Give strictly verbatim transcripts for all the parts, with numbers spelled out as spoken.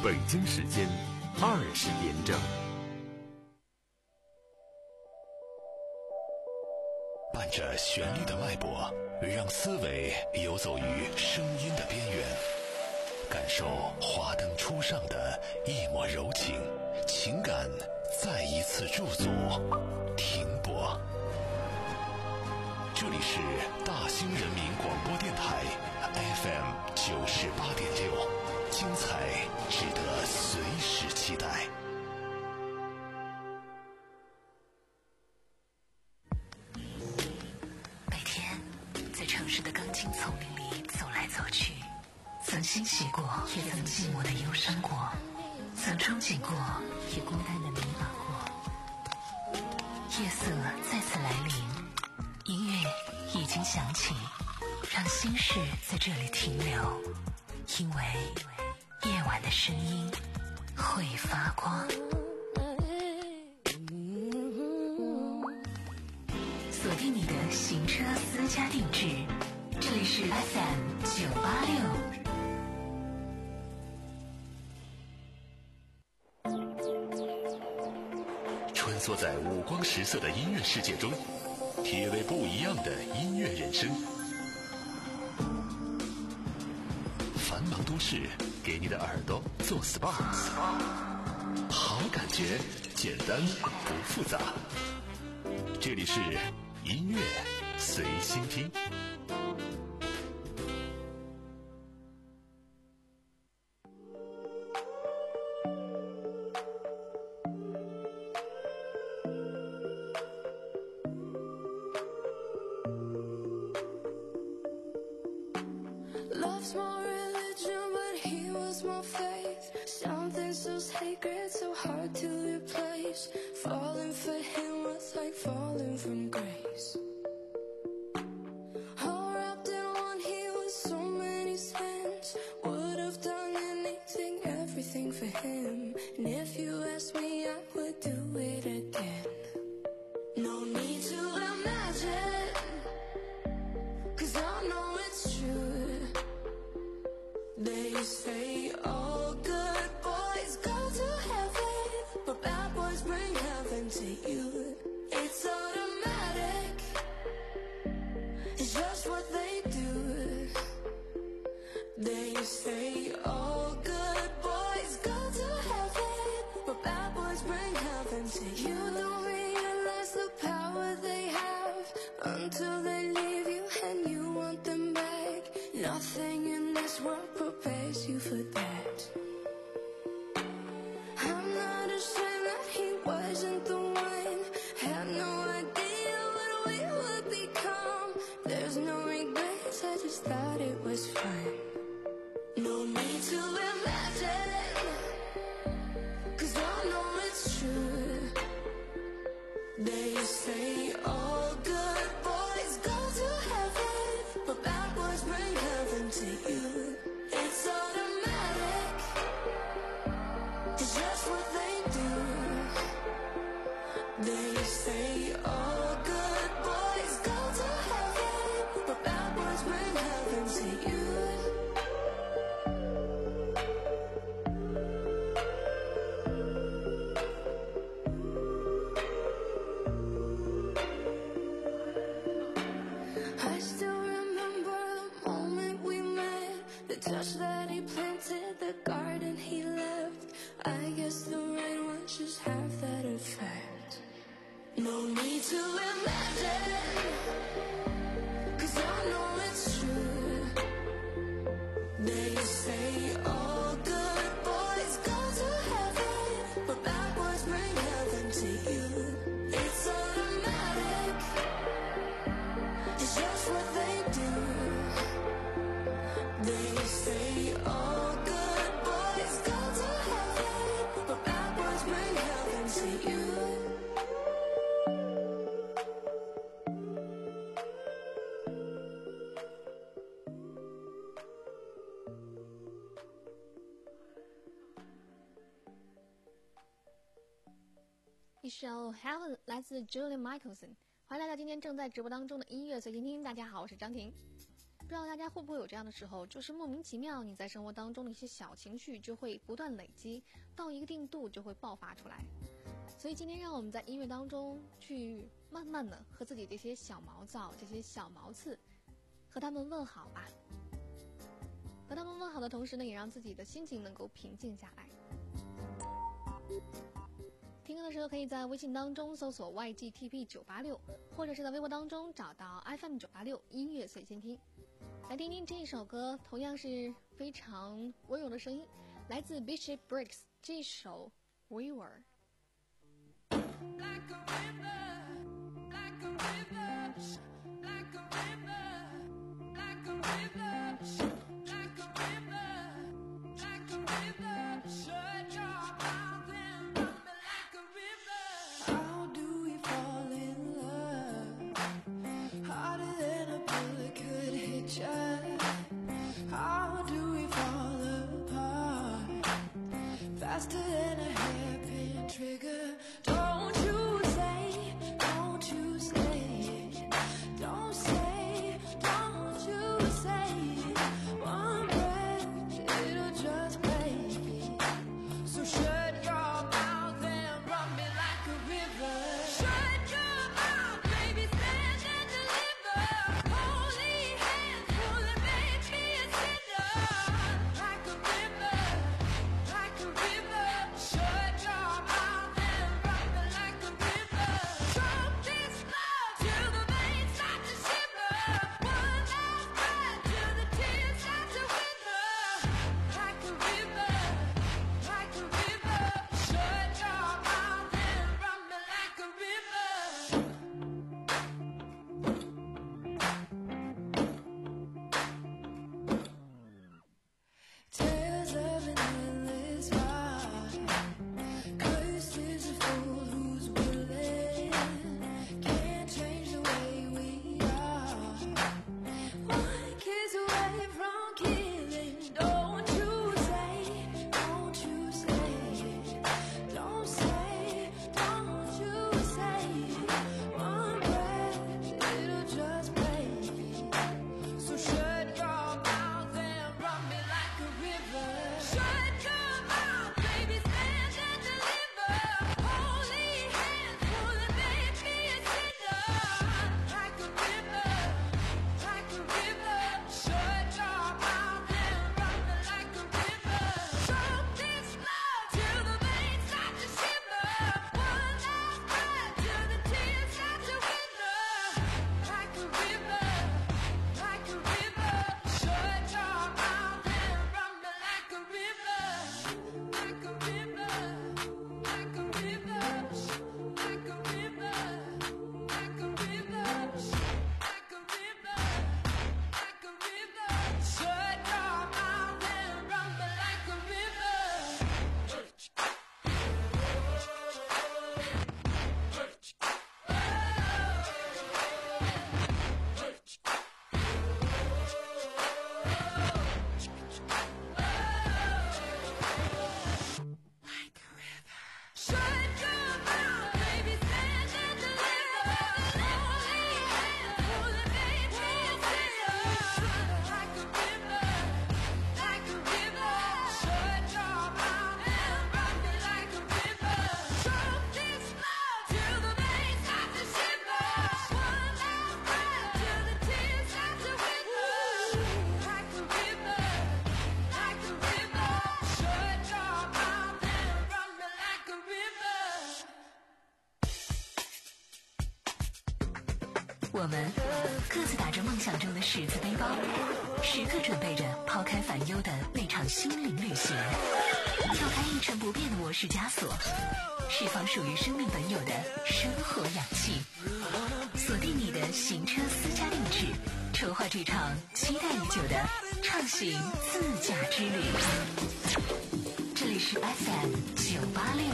北京时间二十点整。 伴着旋律的脉搏，让思维游走于声音的边缘，感受华灯初上的一抹柔情，情感再一次驻足停泊。这里是大兴人民广播电台 F M 九十八点六，精彩值得随时期待。 每天在城市的钢筋丛林里走来走去，曾欣喜过，也曾寂寞的忧伤过，曾憧憬过，也孤单的迷茫过。夜色再次来临，音乐已经响起，让心事在这里停留，因为夜晚的声音会发光。锁定你的行车私家定制，这里是 F M 九八六。 穿梭在五光十色的音乐世界中，体味不一样的音乐人生。繁忙都市给你的耳朵做 S P A， 好感觉简单不复杂。这里是音乐随心听。 一首 Heaven 来自 Julia Michelson， 欢迎来到今天正在直播当中的音乐随心听。大家好，我是张婷。 不知道大家会不会有这样的时候，就是莫名其妙你在生活当中的一些小情绪就会不断累积，到一个定度就会爆发出来。所以今天让我们在音乐当中去慢慢的和自己这些小毛躁、这些小毛刺和他们问好吧。和他们问好的同时呢，也让自己的心情能够平静下来。听歌的时候可以在微信当中搜索 Y G T P 九八六， 或者是在微博当中找到 F M 九八六 音乐随心听，来听听这一首歌，同样是非常温柔的声音，来自 Bishop Briggs 这首 River。 Like a river, like a river, like a river, like a river, like a river, like a river. Shut your mouth and run me like a river. How do we fall in love? Harder than a bullet could hit ya. How do we fall apart? Faster than a hairpin trigger. Don't you say, don't you say, don't say, don't you say, one breath, it'll just break. So shut your mouth and run me like a river. Shut your mouth, baby, stand and deliver. Holy hands, pull and make me a sinner. Like a river, like a river. Shut your mouth and run me like a river. Choke this love till the veins start to shiver. One last breath till the tears start to wither. Like a river, like a river. Shut your mouth and run me like a river. Tales of an endless heart. Cursed is a fool who's willing. Can't change the way we are. One kiss away from killing. Don't you say, don't you say, don't say, don't you say. One breath, it'll just break. So shut your mouth and run me like a river. Shut your mouth, baby, stand and deliver. Holy hands, pull and make me a sinner. Like a river, like a river. Shut your mouth and run me like a river. Choke this love till the veins start to shiver. One last breath till the tears start to wither. Like a river, like a river. Shut your mouth and run me like a river. Like a river, like a river, like a river, like a river, like a river, like a river. Shut your mouth and run me like a river. Shut your mouth, baby, stand and deliver. Holy hands, pull and make me a sinner. Like a river, like a river. Shut your mouth and run me like a river. Choke this love till the veins start to shiver. One last breath till the tears start to wither. Like a river, like a river. Shut your mouth and run me like a river. 我们各自打着梦想中的十字背包，时刻准备着抛开烦忧的那场心灵旅行，跳开一成不变的模式枷锁，释放属于生命本有的生活氧气，锁定你的行车私家定制，筹划这场期待已久的畅行自驾之旅。这里是 F M 九八六。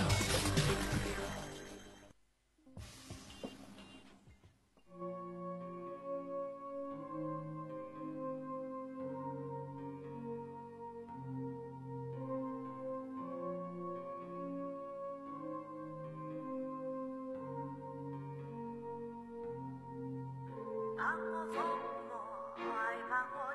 当我疯魔爱满我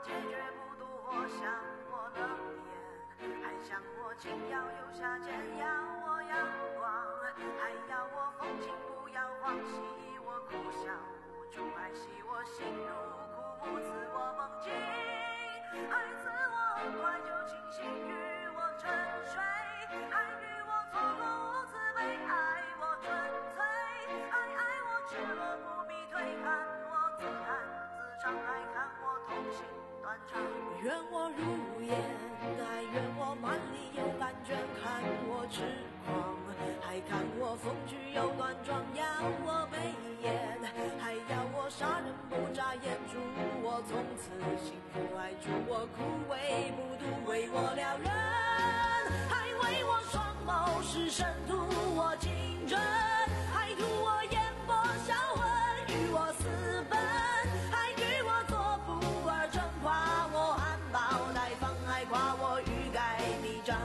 情要有下限，要我阳光，还要我风景不要荒兮，我苦笑无助，爱惜我心如枯木，赐我梦境，爱赐我快就清醒，与我沉睡，爱与我错过无慈悲，爱我纯粹，爱爱我赤裸不必推看我自弹自唱，爱看我痛心断肠， 愿我如烟，还愿我满里有感觉，看我痴狂，还看我风趣又端庄，要我眉眼，还要我杀人不眨眼，祝我从此幸福，还祝我枯萎不渡，为我撩人，还为我双眸是深图我情真，还图我眼波销魂，与我私奔，还与我做不二臣，夸我含苞待放，还夸我欲盖弥彰。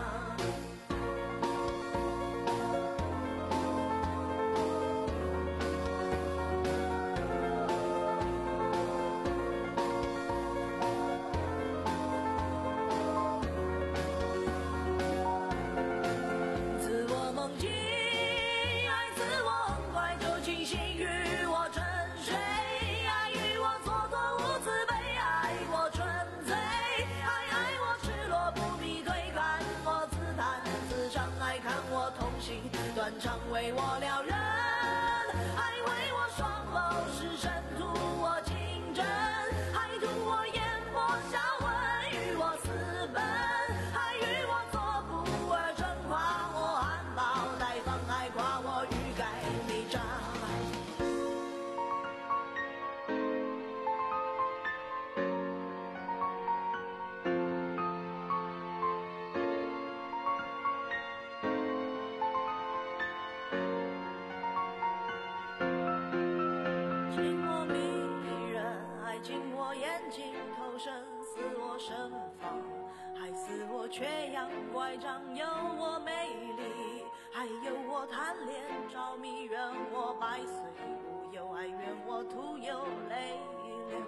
自我梦境，爱自我快就清醒，与我沉睡，爱与我蹉跎无慈悲，爱我纯粹，爱爱我赤裸不必推看我自弹自唱，爱看我痛心断肠，为我撩人，爱为我双眸是深图我情真，还图我眼波销魂，与我私奔，还与我做不二臣，夸我含苞待放，还夸我欲盖弥彰。紧我迷人，还紧我眼睛投身，似我盛放，还似我缺氧乖张，有我美丽，还有我贪恋着迷，愿我百岁无忧，还愿我徒有泪流。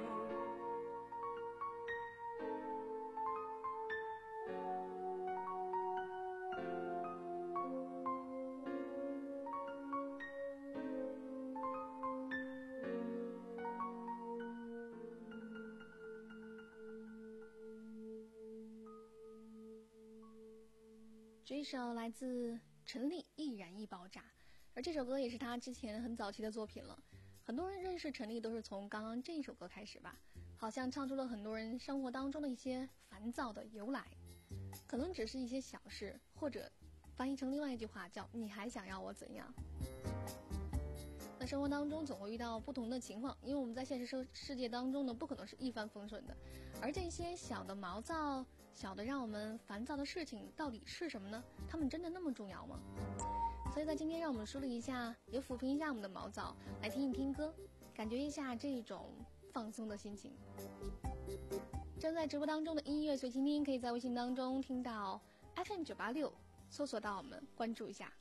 这一首来自陈粒《易燃易爆炸》，而这首歌也是他之前很早期的作品了。很多人认识陈粒都是从刚刚这一首歌开始吧，好像唱出了很多人生活当中的一些烦躁的由来，可能只是一些小事，或者翻译成另外一句话叫你还想要我怎样。那生活当中总会遇到不同的情况，因为我们在现实世世界当中呢，不可能是一帆风顺的，而这些小的毛躁、小的让我们烦躁的事情到底是什么呢？它们真的那么重要吗？所以在今天让我们梳理一下，也抚平一下我们的毛躁，来听一听歌，感觉一下这种放松的心情。正在直播当中的音乐随倾听，可以在微信当中听到 F M 九八六，搜索到我们，关注一下。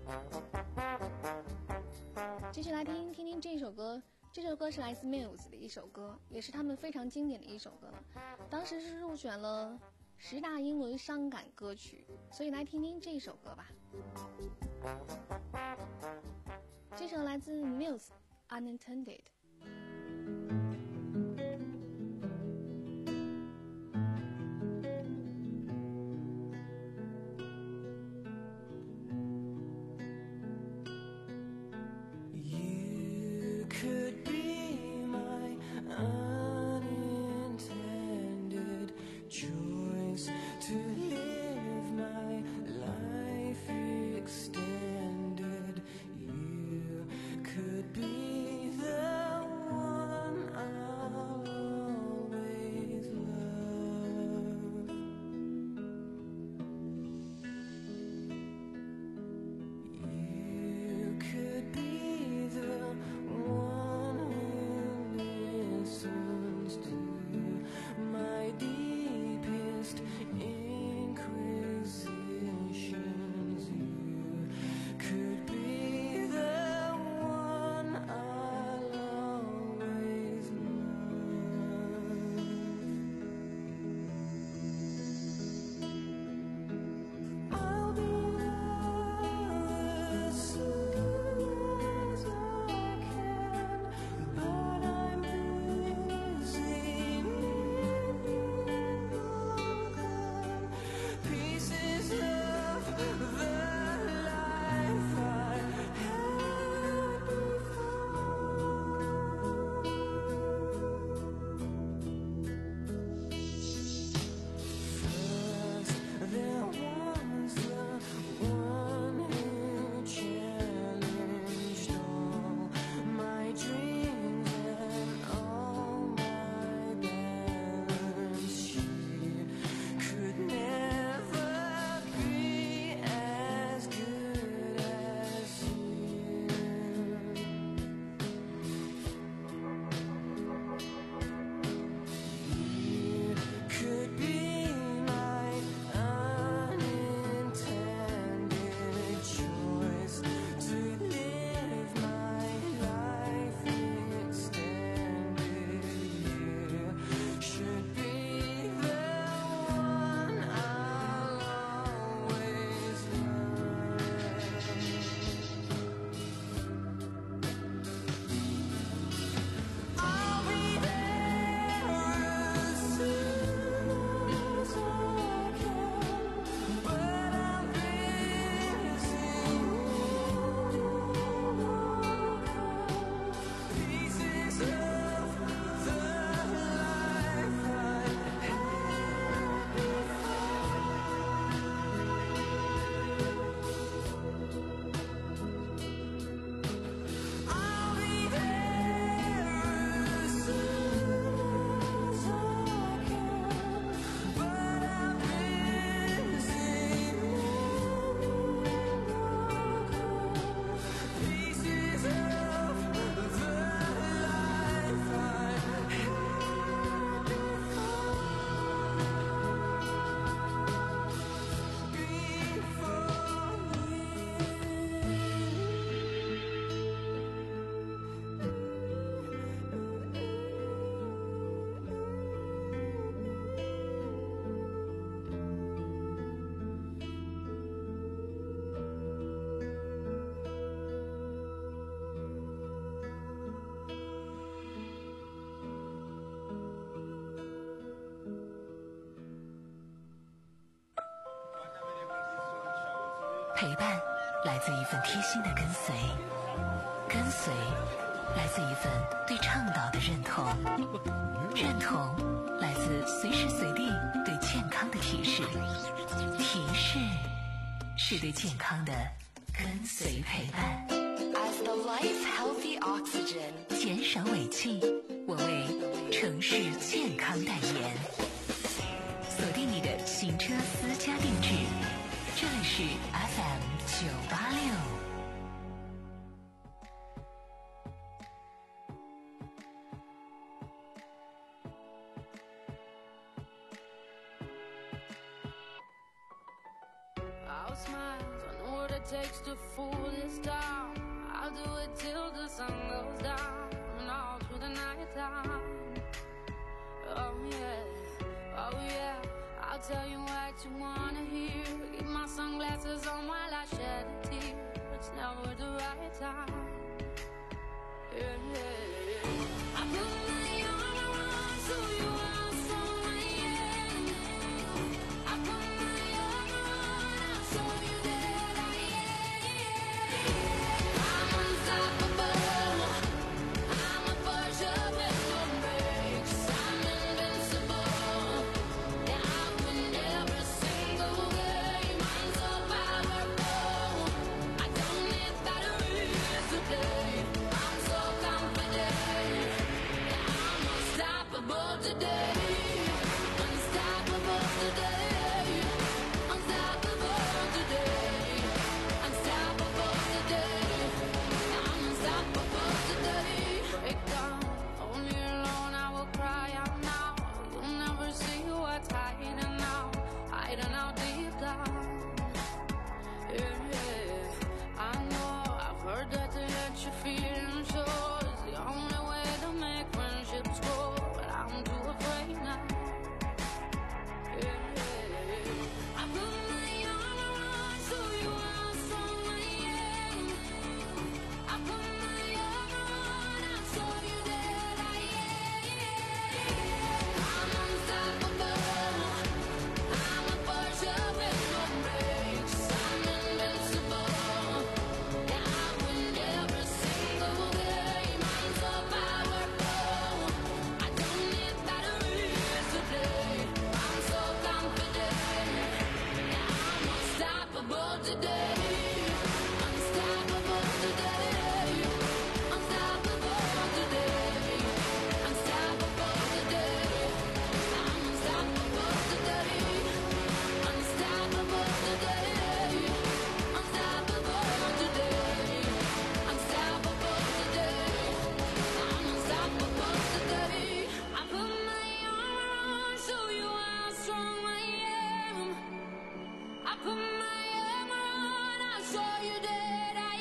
继续来听听听这首歌，这首歌是来自 Muse 的一首歌，也是他们非常经典的一首歌了，当时是入选了十大英伦伤感歌曲，所以来听听这首歌吧。这首来自 Muse Unintended。 Extended, you could be the one. 陪伴来自一份贴心的跟随，跟随来自一份对倡导的认同，认同来自随时随地对健康的提示，提示是对健康的跟随陪伴。 As the life healthy oxygen， 减少尾气，我为城市健康代言。锁定你的行车私家定制，这里是 F M 九八六。 I'll smile, I know what it takes to fool this town. I'll do it till the sun goes down and all through the night time. Oh yeah, oh yeah, I'll tell you what you wanna hear. Keep my sunglasses on while I shed a tear. It's never the right time. Yeah, yeah, yeah. I put my arm around so you are strong, yeah. I put my arm around, I'll show you that I am. I'm unstoppable. I'm a Porsche with no brakes. I'm invincible. Yeah, I win every single game. I'm so powerful. I don't need batteries today. I'm so confident. Yeah, I'm unstoppable today. Unstoppable today. Unstoppable today. Unstoppable today. Yeah, I'm unstoppable today. Break down, only alone I will cry out now. You'll never see what's hiding now, hiding out deep down. Yeah, yeah. I know, I've heard that to let you feel and show is the only way to make friendships grow, but I'm too afraid now. Yeah, yeah. I put my arm around so you are strong, yeah. I put my arm around, I'll show you that I am. I'm unstoppable. I'm a Porsche with no brakes. I'm invincible. Yeah, I win every single game. I'm so powerful. I don't need batteries today. I'm so confident. Yeah, I'm unstoppable today. Unstoppable today. Unstoppable today. Unstoppable today. I'm unstoppable today. Unstoppable today. Unstoppable today. Unstoppable today. I'm unstoppable today. I put my arm around so you how strong I am. I put my arm around, I'll show you that I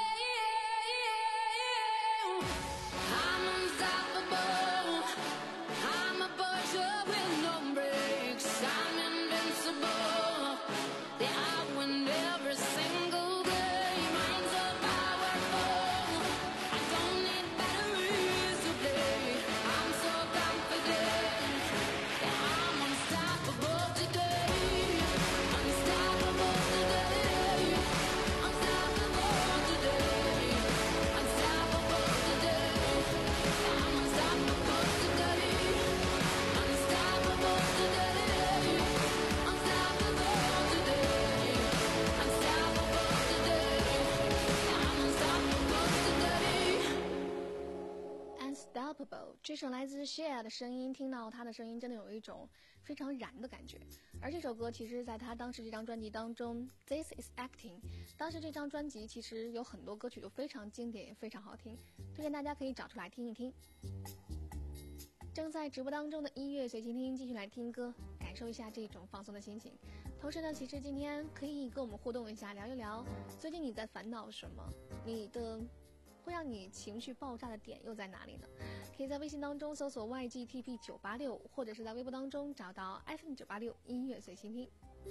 am. I'm unstoppable. I'm a Porsche with no brakes. I'm invincible. Yeah, I win every single game. I'm so powerful. I don't need batteries to play. I'm so confident. Yeah, I'm unstoppable today. Unstoppable today. Unstoppable today. Unstoppable today. I'm unstoppable today. Unstoppable today. Unstoppable today. Unstoppable today. I'm unstoppable today. Unstoppable 这首来自 Cher 的声音，听到他的声音真的有一种非常燃的感觉。而这首歌其实在他当时这张专辑当中 This is Acting， 当时这张专辑其实有很多歌曲都非常经典也非常好听，推荐大家可以找出来听一听。正在直播当中的音乐随心听，继续来听歌，感受一下这种放松的心情。同时呢，其实今天可以跟我们互动一下，聊一聊最近你在烦恼什么，你的会让你情绪爆炸的点又在哪里呢？可以在微信当中搜索 Y G T P 九八六，或者是在微博当中找到 F M 九八六音乐随心听。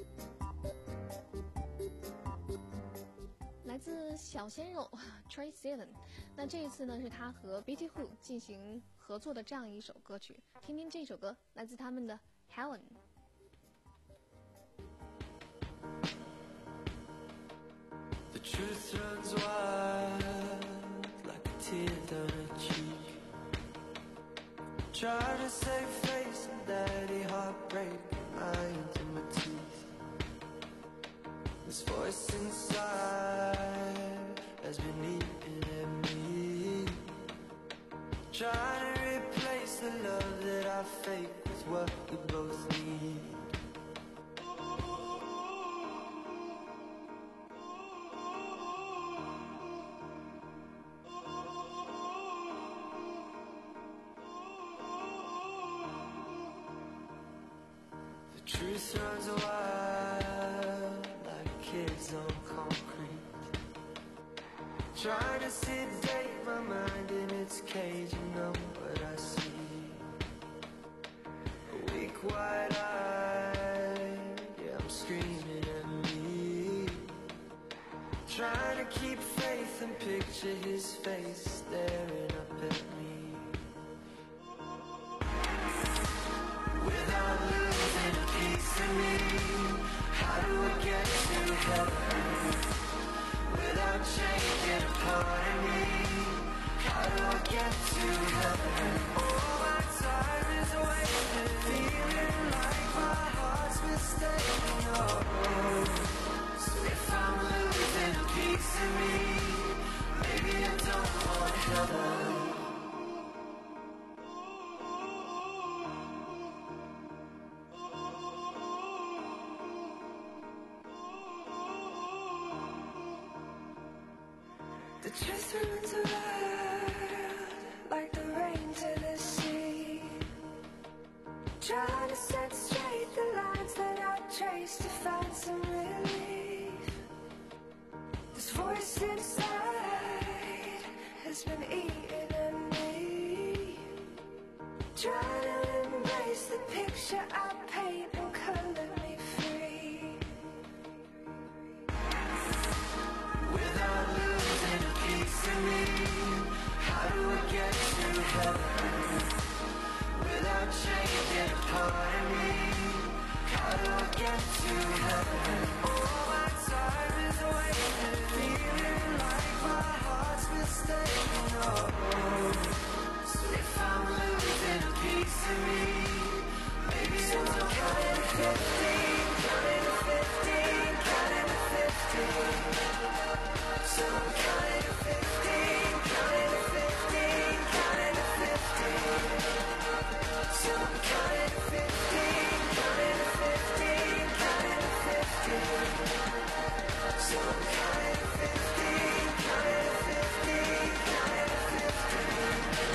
来自小鲜肉 Trey Seven， 那这一次呢是他和 Betty Who 进行合作的这样一首歌曲，听听这首歌，来自他们的 Helen。 truth runs wild like a tear down a cheek. Try to save face and daddy heartbreak lines in my teeth. This voice inside has been eating at me, trying to replace the love that I fake with what we both need. The truth runs wild like kids on concrete, trying to sedate my mind in its cage and know what I see. A weak wide eye, yeah, I'm screaming at me, trying to keep faith and picture his face staring up at me. Without losing a piece of me, how do I get to heaven? Without changing a part of me, how do I get to heaven? All my time is wasted, feeling like my heart's mistaken. Oh, so if I'm losing a piece of me, maybe I don't want heaven. The truth runs wild like the rain to the sea, trying to set straight the lines that I traced to find some relief. This voice inside has been eating at me, trying to embrace the picture I paint and color me free. Without losing a piece of me, how do I get to heaven? Without changing a part of me, how do I get to heaven? All my time is wasted, feeling like my heart's mistaken. Oh, so if I'm losing a piece of me, maybe so I'm counting to fifteen, counting to fifteen, counting to fifteen. So I'm counting to fifteen, counting to fifteen, counting to fifteen. So I'm counting to fifteen, counting to fifteen, counting to fifteen. So I'm counting to fifteen, counting to fifteen, counting to fifteen.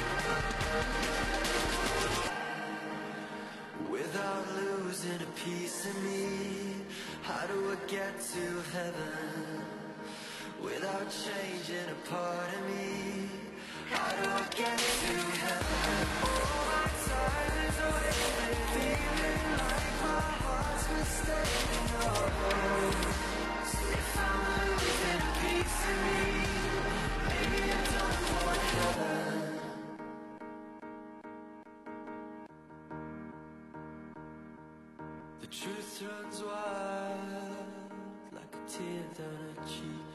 Without losing a piece of me, how do I get to heaven? Without changing a part of me, how do I get to heaven? All my time is wasted, feeling like my heart's mistaken. Oh, so if I'm losing a piece of me, maybe I don't want heaven. The truth runs wild like a tear down a cheek.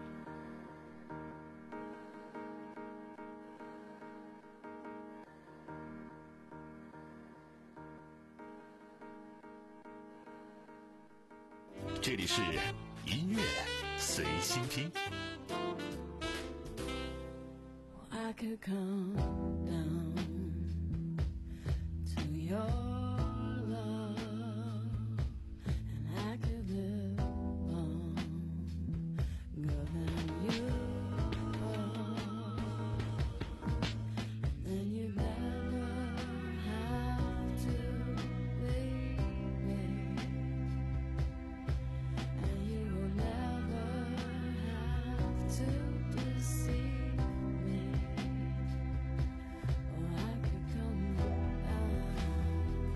这里是音乐随心听。 I could come down to your love, and I could live longer than you are. Then you never have to leave me, and you will never have to deceive me. Or I could come down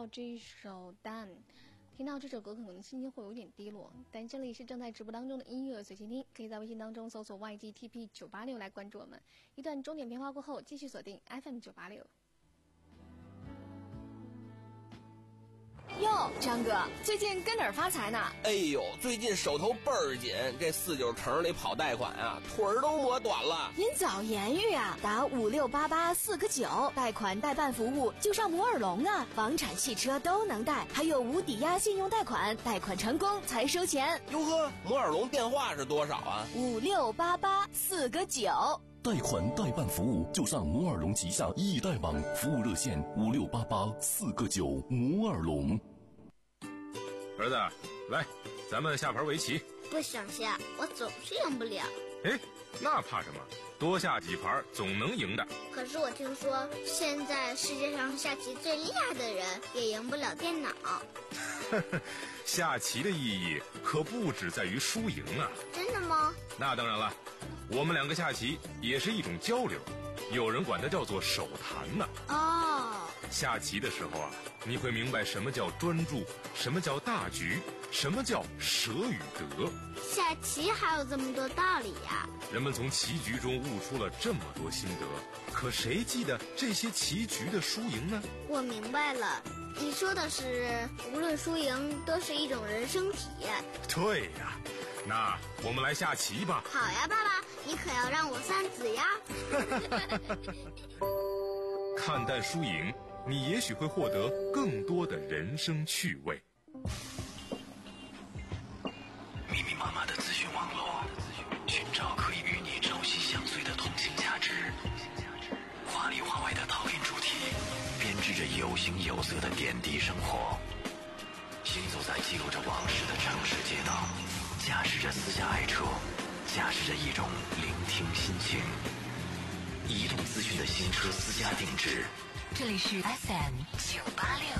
到这一首 Dan， 听到这首歌可能心情会有点低落，但这里是正在直播当中的音乐随心听，可以在微信当中搜索 Y G T P 九八六来关注我们。一段钟点片花过后，继续锁定 F M 九八六。 哟，张哥，最近跟哪儿发财呢？ 哎呦，最近手头倍儿紧，这四九城里跑贷款啊，腿儿都磨短了。 您早言语啊，打五六八八四个九，贷款代办服务就上摩尔龙啊，房产、汽车都能贷，还有无抵押信用贷款，贷款成功才收钱。 哟呵，摩尔龙电话是多少啊？ 五六八八四个九。 贷款代办服务就上摩尔龙旗下易贷网，服务热线五六八八四个九。摩尔龙。 儿子，来，咱们下盘围棋。 不想下，我总是赢不了。 哎，那怕什么？多下几盘总能赢的。 可是我听说，现在世界上下棋最厉害的人也赢不了电脑。 下棋的意义可不只在于输赢啊！ 真的吗？ 那当然了，我们两个下棋也是一种交流，有人管它叫做手谈呢。 哦， 下棋的时候啊，你会明白什么叫专注，什么叫大局，什么叫舍与得。 下棋还有这么多道理呀！ 人们从棋局中悟出了这么多心得，可谁记得这些棋局的输赢呢？ 我明白了，你说的是无论输赢都是一种人生体验。 对呀，那我们来下棋吧。 好呀，爸爸，你可要让我三子呀。 看淡输赢，你也许会获得更多的人生趣味。 密密麻麻的资讯网络，寻找可以与你朝夕相随的同性价值。华里华外的讨论主题，编织着有形有色的点滴生活。行走在记录着往事的城市街道，驾驶着私家爱车，驾驶着一种聆听心情。移动资讯的新车私家定制。 这里是 F M 九八六。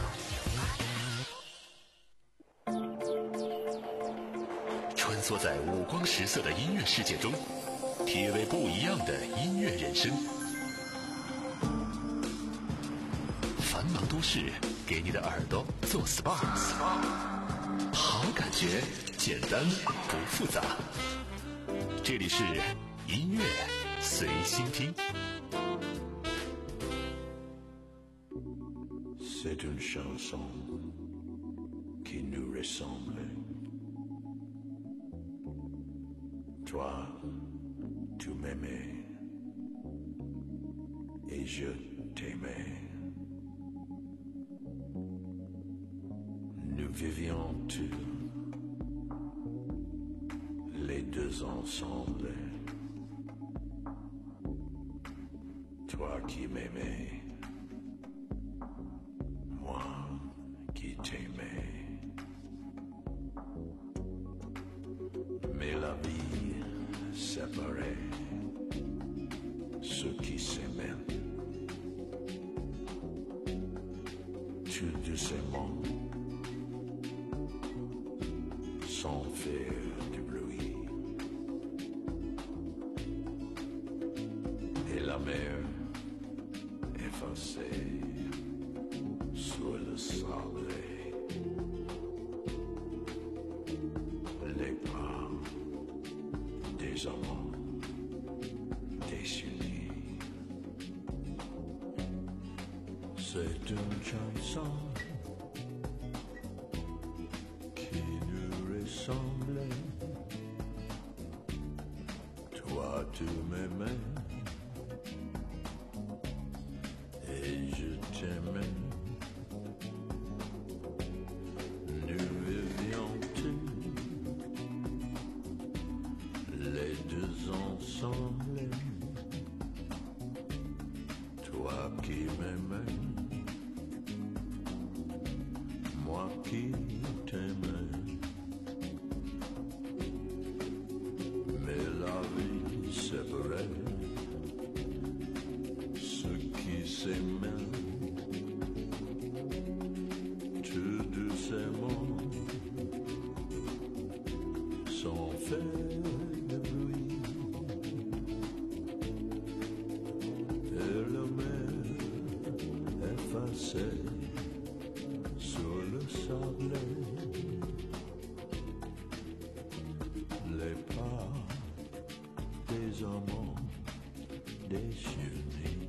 穿梭在五光十色的音乐世界中，体味不一样的音乐人生。繁忙都市给你的耳朵做 S P A， 好感觉，简单不复杂。这里是音乐随心听。 C'est une chanson qui nous ressemble. Toi, tu m'aimais et je t'aimais. Nous vivions tous les deux ensemble. Toi qui m'aimais, moi qui t'aimais. Mais la vie séparait ceux qui s'aimaient. Tout doucement, sans faire du bruit. Et la mer effacée sur le sable. Les pas des amants désunis. C'est une chanson qui nous ressemble. Toi tu m'aimais et je t'aimais. Nous vivions tous les deux ensemble. Toi qui m'aimais, moi qui t'aimais. Mais la vie séparait ceux qui s'aimaient. Tout doucement, sans faire de bruit. Et la mer effacée pas des amants déchaînés.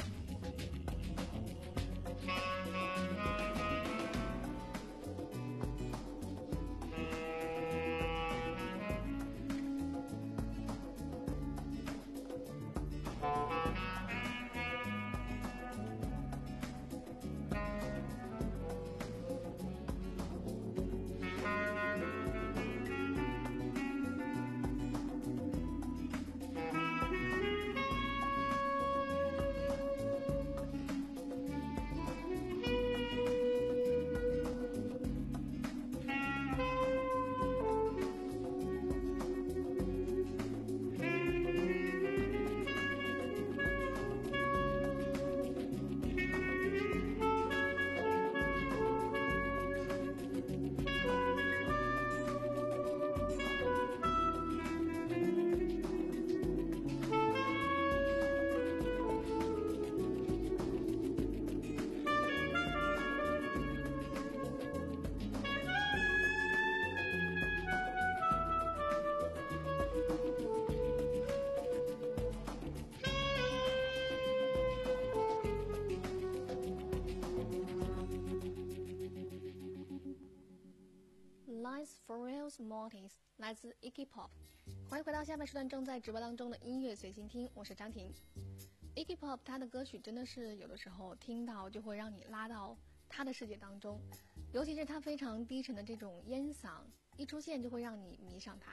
Pharrell's Mortis 来自 Iggy Pop， 欢迎回到下半时段正在直播当中的音乐随心听，我是张婷。Iggy Pop 他的歌曲真的是有的时候听到就会让你拉到他的世界当中，尤其是他非常低沉的这种烟嗓，一出现就会让你迷上他。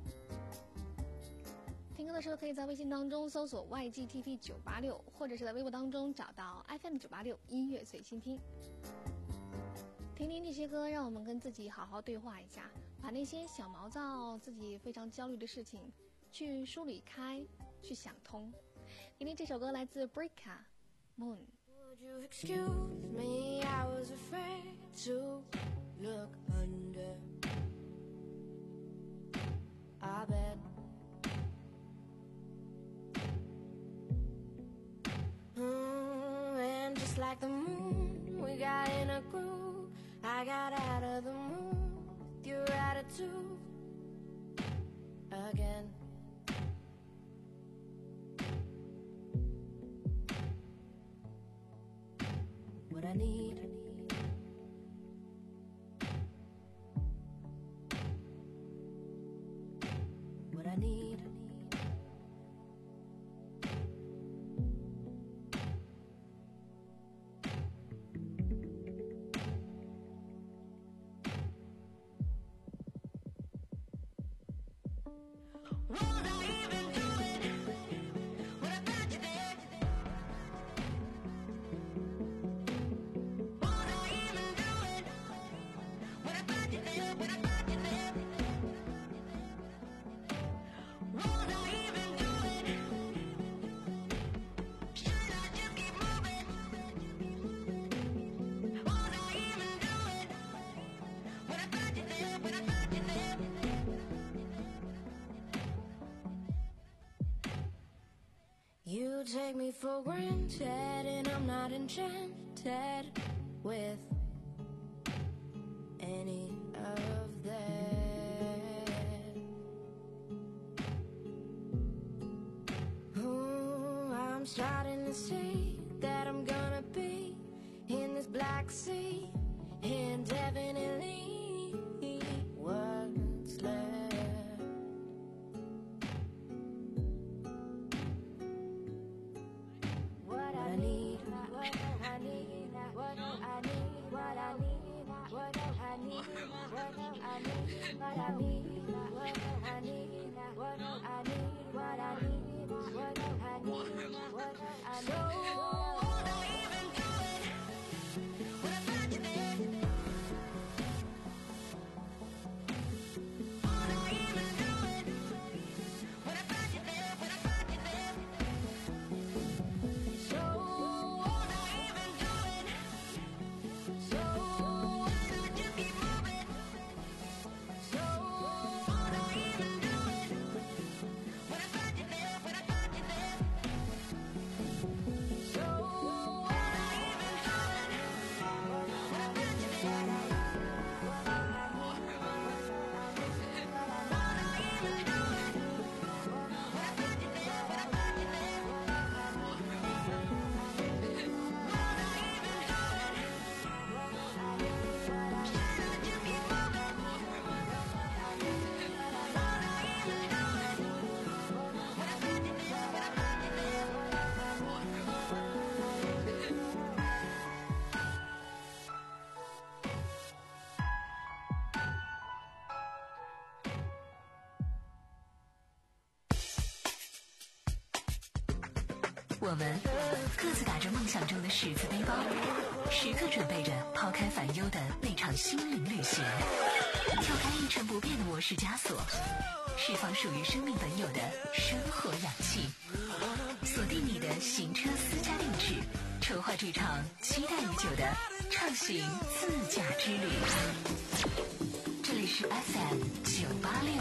听歌的时候可以在微信当中搜索 Y G T P 九八六， 或者是在微博当中找到 F M 九八六音乐随心听。听听这些歌，让我们跟自己好好对话一下，把那些小毛躁、自己非常焦虑的事情去梳理开，去想通。听听这首歌来自 Breaka Moon。Would you excuse me? I was afraid to look under our bed. Mm, and just like the moon, we got in a groove. I got out of the mood with your attitude again. What I need, what I need. Won't I even do it when I got you there? Won't I even do it when I got you there? When I got you there? Won't I even do it? Should I just keep moving? Won't I even do it when I got you there? When I got you there? You take me for granted, and I'm not enchanted with any of that. Ooh, I'm starting to see that I'm gonna be in this black sea, indefinitely. What's left? What I need, what I need, what I need, what I need, what I need, what I need, what I need, what I need, what I need, what I need, what I need, what I need. So won't I even do it when I got you there? Won't I even do it when I got you there? When I got you there? So won't I even do it? So why not just keep moving? So won't I even do it when I got you there? When I got you there? So 我们各自打着梦想中的十字背包，时刻准备着抛开烦忧的那场心灵旅行，跳开一成不变的模式枷锁，释放属于生命本有的生活氧气，锁定你的行车私家定制，筹划这场期待已久的畅行自驾之旅。这里是 F M 九八六。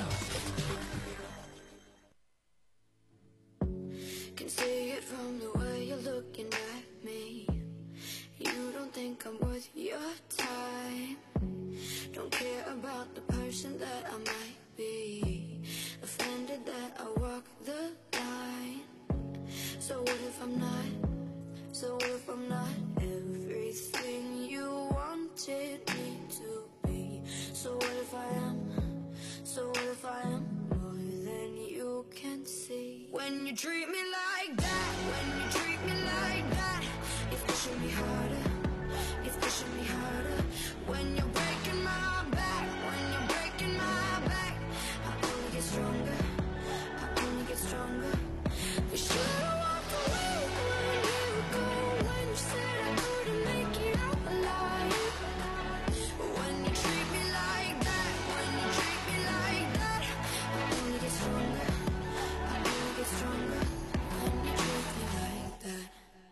Can see it from the way you're looking at me. You don't think I'm worth your time. Don't care about the person that I might be. Offended that I walk the line. So what if I'm not? So what if I'm not everything you wanted me to be? So what if I am? So what if I am more than you can see? When you treat me like that, when you treat me like that, it's pushing me harder, it's pushing me harder. When you're breaking my back, when you're breaking my back, I only get stronger, I only get stronger. You should've walked away when you go, when you said I couldn't make it out alive. When you treat me like that, when you treat me like that, I only get stronger, I only get stronger. When you treat me like that.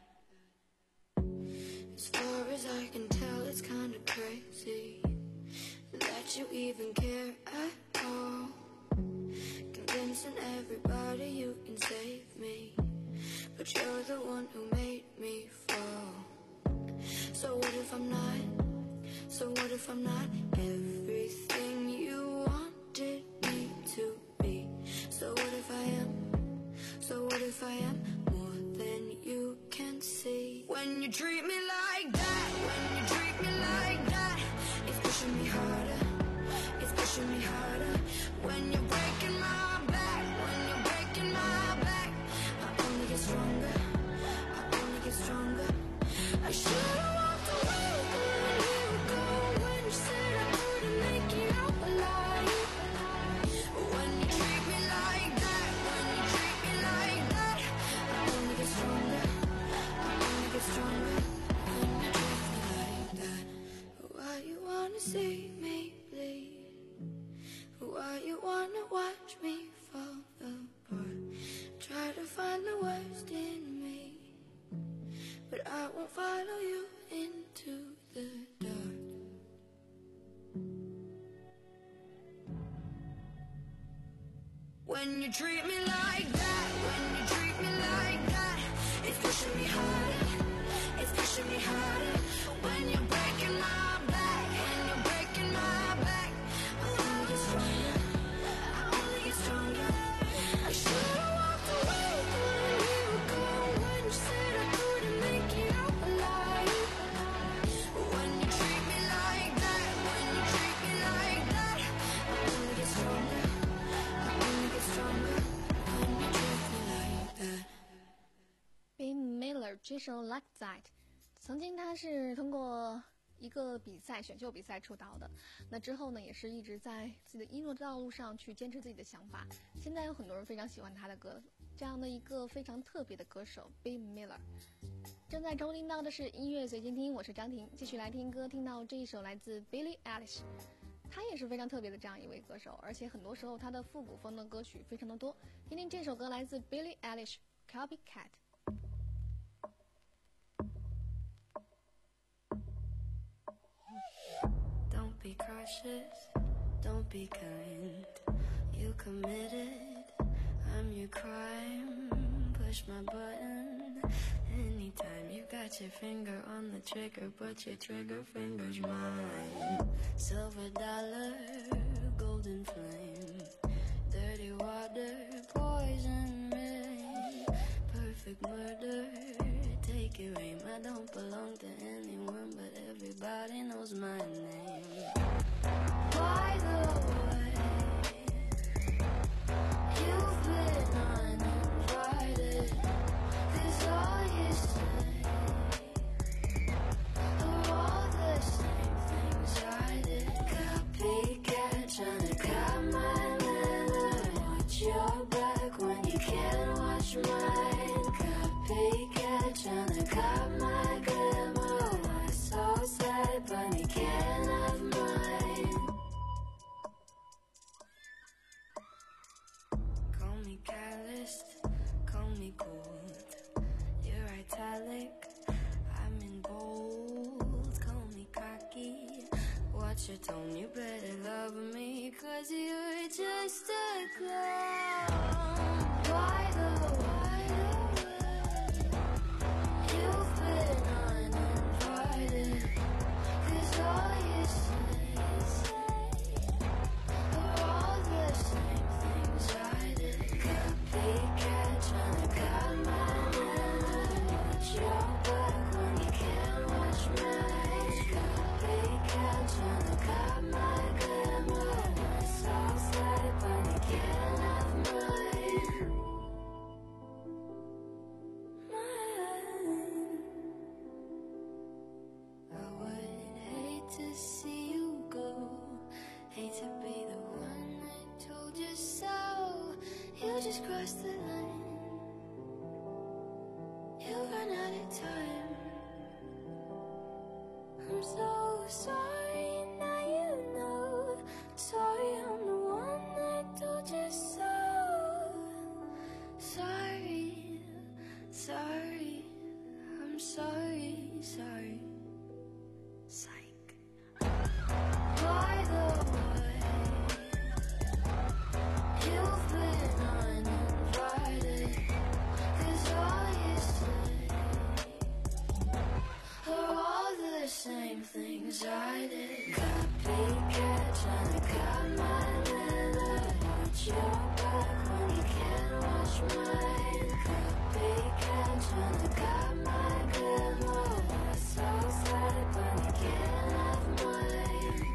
As far as I can tell, it's kinda crazy that you even care at all. Convincing everybody you can save me, but you're the one who made me fall. So what if I'm not? So what if I'm not everything you wanted me to be? So what if I am? So what if I am more than you can see? When you treat me like that, when you treat me like that, it's pushing me harder, it's pushing me harder. When you're breaking my back, when you're breaking my back, I only get stronger, I only get stronger. I should've walked away when you go, when you said I couldn't make it out alive. When you treat me like that, when you treat me like that, I only get stronger, I only get stronger. When you treat me like that, why you wanna see me bleed? Why you wanna watch me fall apart? Try to find the worst in me, but I won't follow you into the dark. When you treat me like that, when you treat me like that, it's pushing me harder, it's pushing me harder. When you're breaking my back, when you're breaking my back, I only get stronger, I only get stronger. I should've walked away when you go, when you said I couldn't make it out alive. When you treat me like that, when you treat me like that, I only get stronger, I only get stronger. When you treat me like that. Ben Miller 这首 Like That， 曾经他是通过一个比赛选秀比赛出道的，那之后呢也是一直在自己的音乐道路上去坚持自己的想法。现在有很多人非常喜欢他的歌，这样的一个非常特别的歌手 Ben Miller。正在收听到的是音乐随心听，我是张婷，继续来听歌，听到这一首来自 Billie Eilish， 他也是非常特别的这样一位歌手，而且很多时候他的复古风的歌曲非常的多。听听这首歌来自 Billie Eilish Copycat。Don't be cautious, don't be kind. You committed, I'm your crime. Push my button anytime. You got your finger on the trigger, but your trigger finger's mine. Silver dollar, golden flame, dirty water, poison rain, perfect murder. Take your aim. I don't belong to anyone, but everybody knows my name. By the way, you've been uninvited, 'cause all you say are all the same things I did. Copycat, tryna cop my leather. Watch your back when you can't watch mine. Copycat. dressed, call me cold. You're italic, I'm in bold. Call me cocky, watch your tone. You better love me, cause you're just a clown. Why the, why the way you've been uninvited? Cause all you say are all the same things I did. Copycat tryna cut my line. Watch your back when you can't watch mine. Copycat tryna cut my glamour. My soul's light but you can't have mine. Mine. I would hate to see you go. Hate to be the one that told you so. You just crossed the line. You ran out of time. I'm so sorry, now you know. Sorry, I'm the one that told you so. Sorry, sorry, I'm sorry, sorry. Psych. Why the way you've been uninvited? Cause all you say are all the same things I did. Copycat tryna cut my leather. Watch your back when you can't watch mine. Copycat tryna cut my glamour. My soul's light but you can't have mine.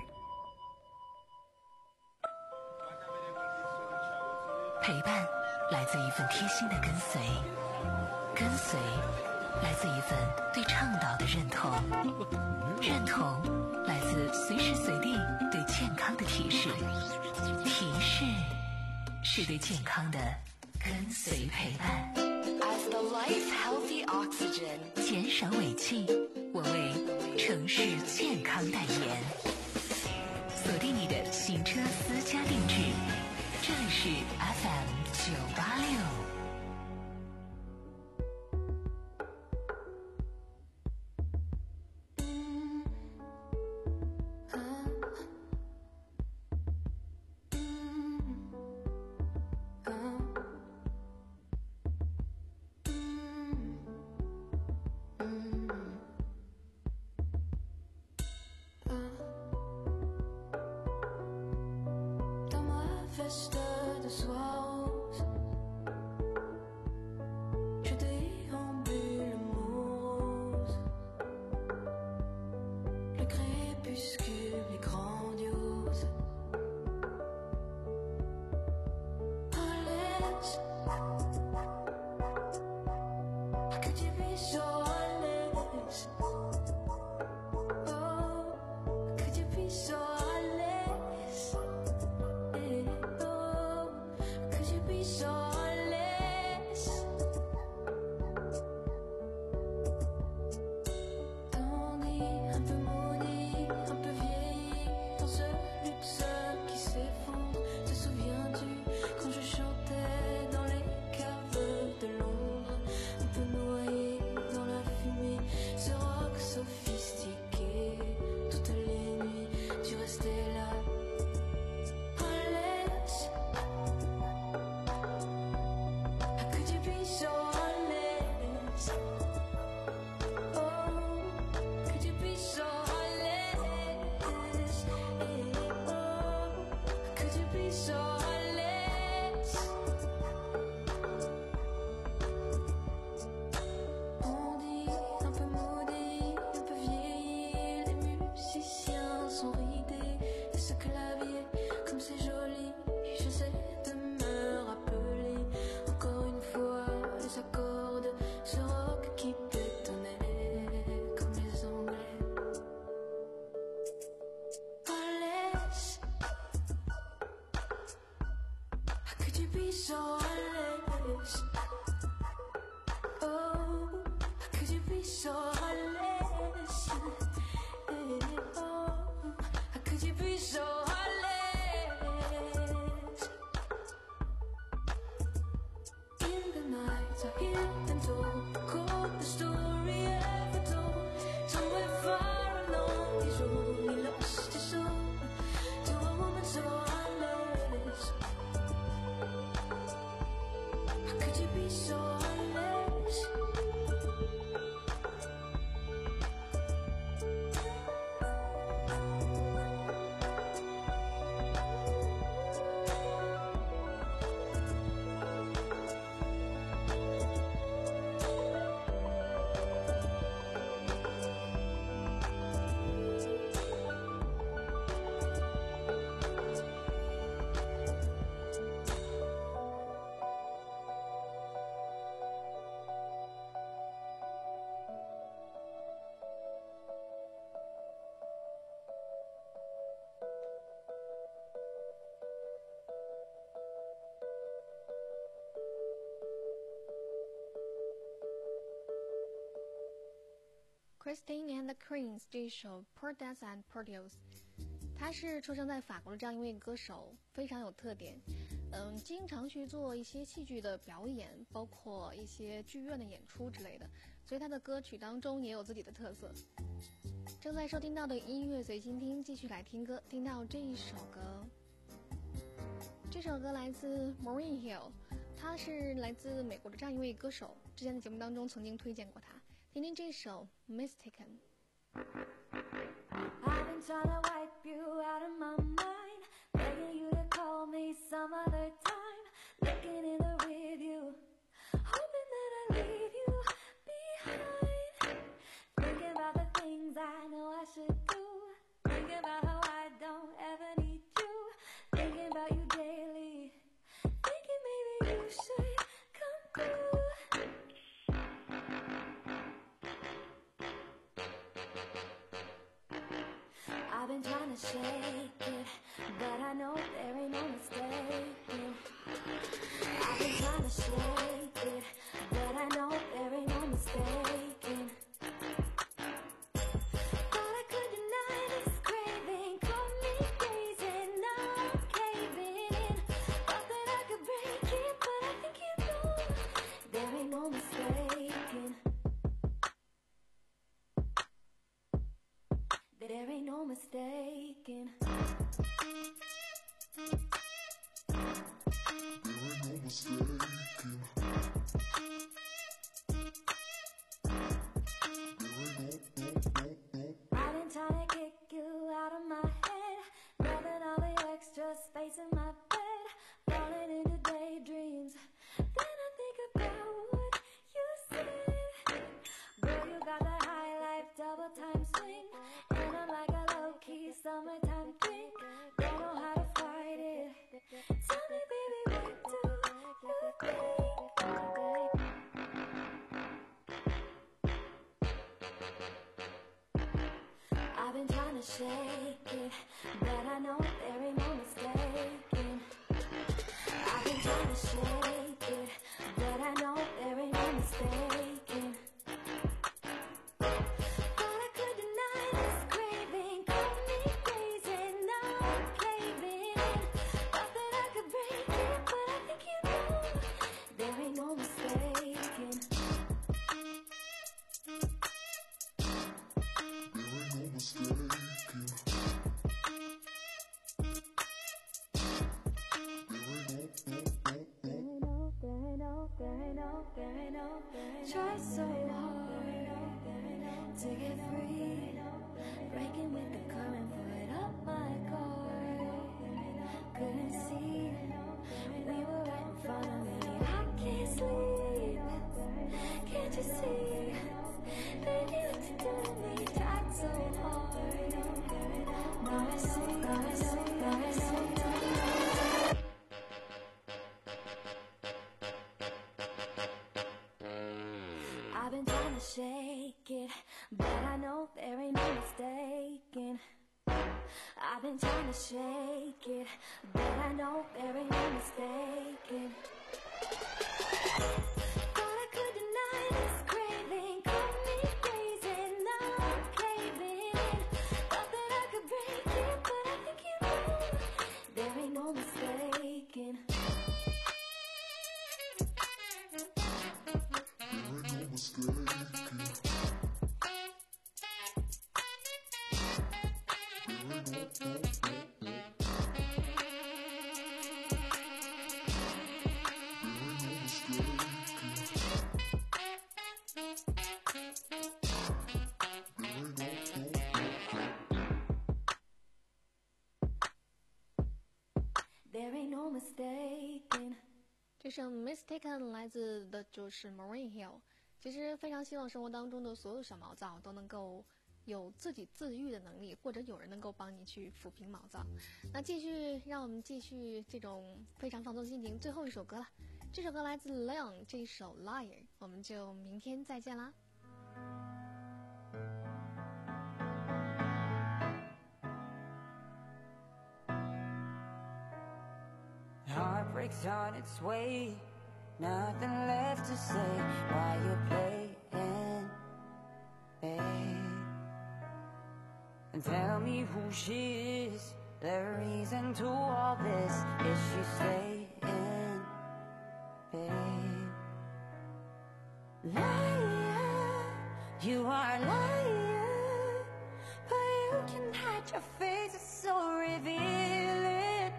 陪伴来自一份贴心的跟随，跟随来自一份对倡导的认同，认同来自随时随地对健康的提示，提示是对健康的跟随陪伴。 As the life healthy oxygen， 减少尾气，我为城市健康代言。锁定你的行车私家定制，这里是 F M 九八六。 Festa de soirs, je déambule morose. Le crépuscule est grandiose. À l'aise, que tu puisses à l'aise. Oh, que tu puisses à l'aise. Could you be so less? Dandy, un peu maudit, un peu vieilli, dans ce luxe qui s'effondre. Te souviens-tu quand je chantais dans les caves de Londres, un peu noyé dans la fumée, ce rock sophistiqué. Toutes les nuits, tu restais là. Could you be so honest? Oh, could you be so honest? Oh, could you be so honest? On dit un peu maudit, un peu vieilli, les musiciens sont ridés de ce clavier, comme c'est joli, j'essaie de me rappeler encore une fois les accords de ce rock qui détonnait comme les Anglais. À l'aise, could you be so honest? Oh, could you be so honest? Oh, could you be so honest? I hear them talk, quote the story ever told. Somewhere far along his road, he lost his soul to a woman so unnoticed. How could you be so heartless? Christine and the Queens 这一首 Portes and Portios， 她是出生在法国的这样一位歌手，非常有特点。嗯，经常去做一些戏剧的表演，包括一些剧院的演出之类的，所以她的歌曲当中也有自己的特色。正在收听到的音乐随心听，继续来听歌，听到这一首歌，这首歌来自 Maureen Hill， 她是来自美国的这样一位歌手，之前的节目当中曾经推荐过她。听听这首 Mistaken。 I've been trying to wipe you out of my mind, begging you to call me some other time, looking in the rear view, hoping that I leave you behind, thinking about the things I know I should do, thinking about how I don't ever need you, thinking about you daily, thinking maybe you should come through. I've been trying to shake it, but I know there ain't no mistaking. I've been trying to shake it, but I know there ain't no mistaking. Thought I could deny this craving, call me crazy, now I'm caving in. Thought that I could break it, but I think you know there ain't no mistaking. There ain't no mistaking. There ain't no mistaking. I've been trying to kick you out of my head, grabbing all the extra space in my bed, falling into daydreams. Then I think about what you said. Girl, you got the high life double time swing, and I'm like a low-key summertime drink. Don't know how to fight it. Tell me, baby, what do you think? I've been trying to shake it, but I know there ain't no mistaking. I've been trying to shake it, but I know there ain't no mistaking. Thought I could deny this craving, call me crazy, now I'm caving in. Thought that I could break it, but I think you know there ain't no mistaking. Try so hard to get free, breaking with the current, foot up my guard. Couldn't see, we were right in front of me. I can't sleep, can't you see? Baby, what you doing to me? Tried so hard. Now I see, now I see, now I see. I've been trying to shake it, but I know there ain't no mistaking. I've been trying to shake it, but I know there ain't no mistaking. Thought I could deny this craving, call me crazy, now I'm caving in. Thought that I could break it, but I think you know there ain't no mistaking. There ain't no mistaking. 这首 Mistaken 来自的就是 Maureen Hill。其实非常希望生活当中的所有小毛躁都能够有自己自愈的能力，或者有人能够帮你去抚平毛躁。那继续，让我们继续这种非常放松心情，最后一首歌了。这首歌来自 Leon， 这一首 Liar， 我们就明天再见啦。 Heartbreak's on its way, nothing left to say while you're playing, babe. And tell me who she is, the reason to all this. Is she staying, babe? Liar, you are a liar, but you can hide your face, it's so revealing.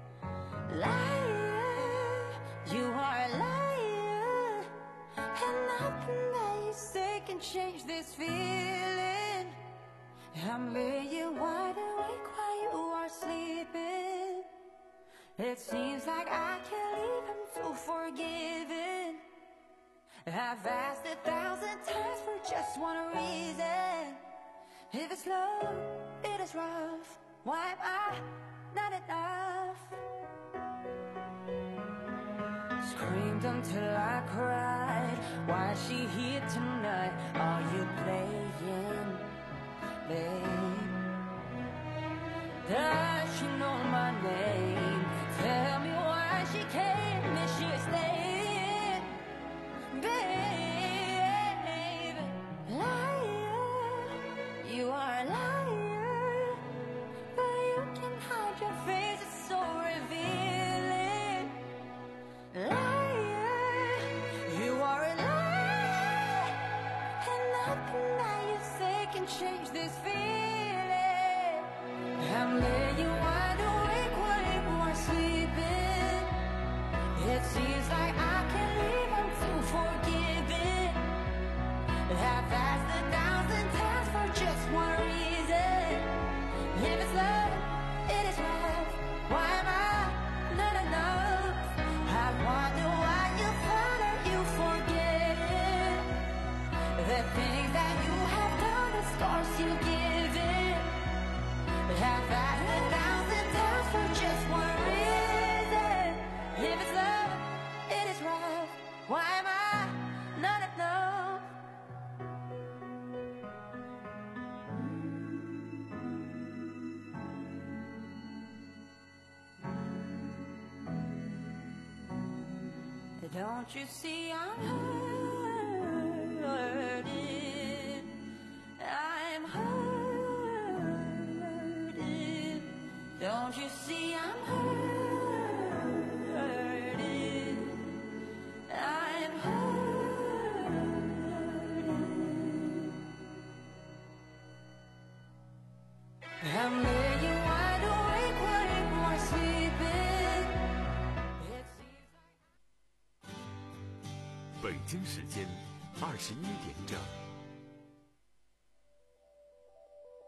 Liar, you are a liar, and nothing that you say can change this feeling. I'm laying wide awake while you are sleeping. It seems like I can't leave, I'm too forgiving. I've asked a thousand times for just one reason. If it's love, it is rough. Why am I not enough? Screamed until I cried. Why is she here tonight? Are you playing, babe? Does she know my name? Tell me why she came and she stayed, babe. Liar, you are a liar, but you can hide your face, it's so revealing. Liar, you are a liar, and nothing that you say can change this feeling. I'm laying wide awake while you are sleeping. It seems like I can't leave, I'm too forgiving. I've asked a thousand times for just one reason. If it's love, it is love. Why am I not enough? I wonder why you find that you forget it. The things that you have done, the scars you give it. I've asked a thousand times for just one reason. If it's love, it is rough. Why am I not enough? Don't you see I'm hurting? I'm hurting. Don't you see I'm hurting? I'm hurting. I'm laying wide awake while you are sleeping. It seems like 北京时间二十一点整。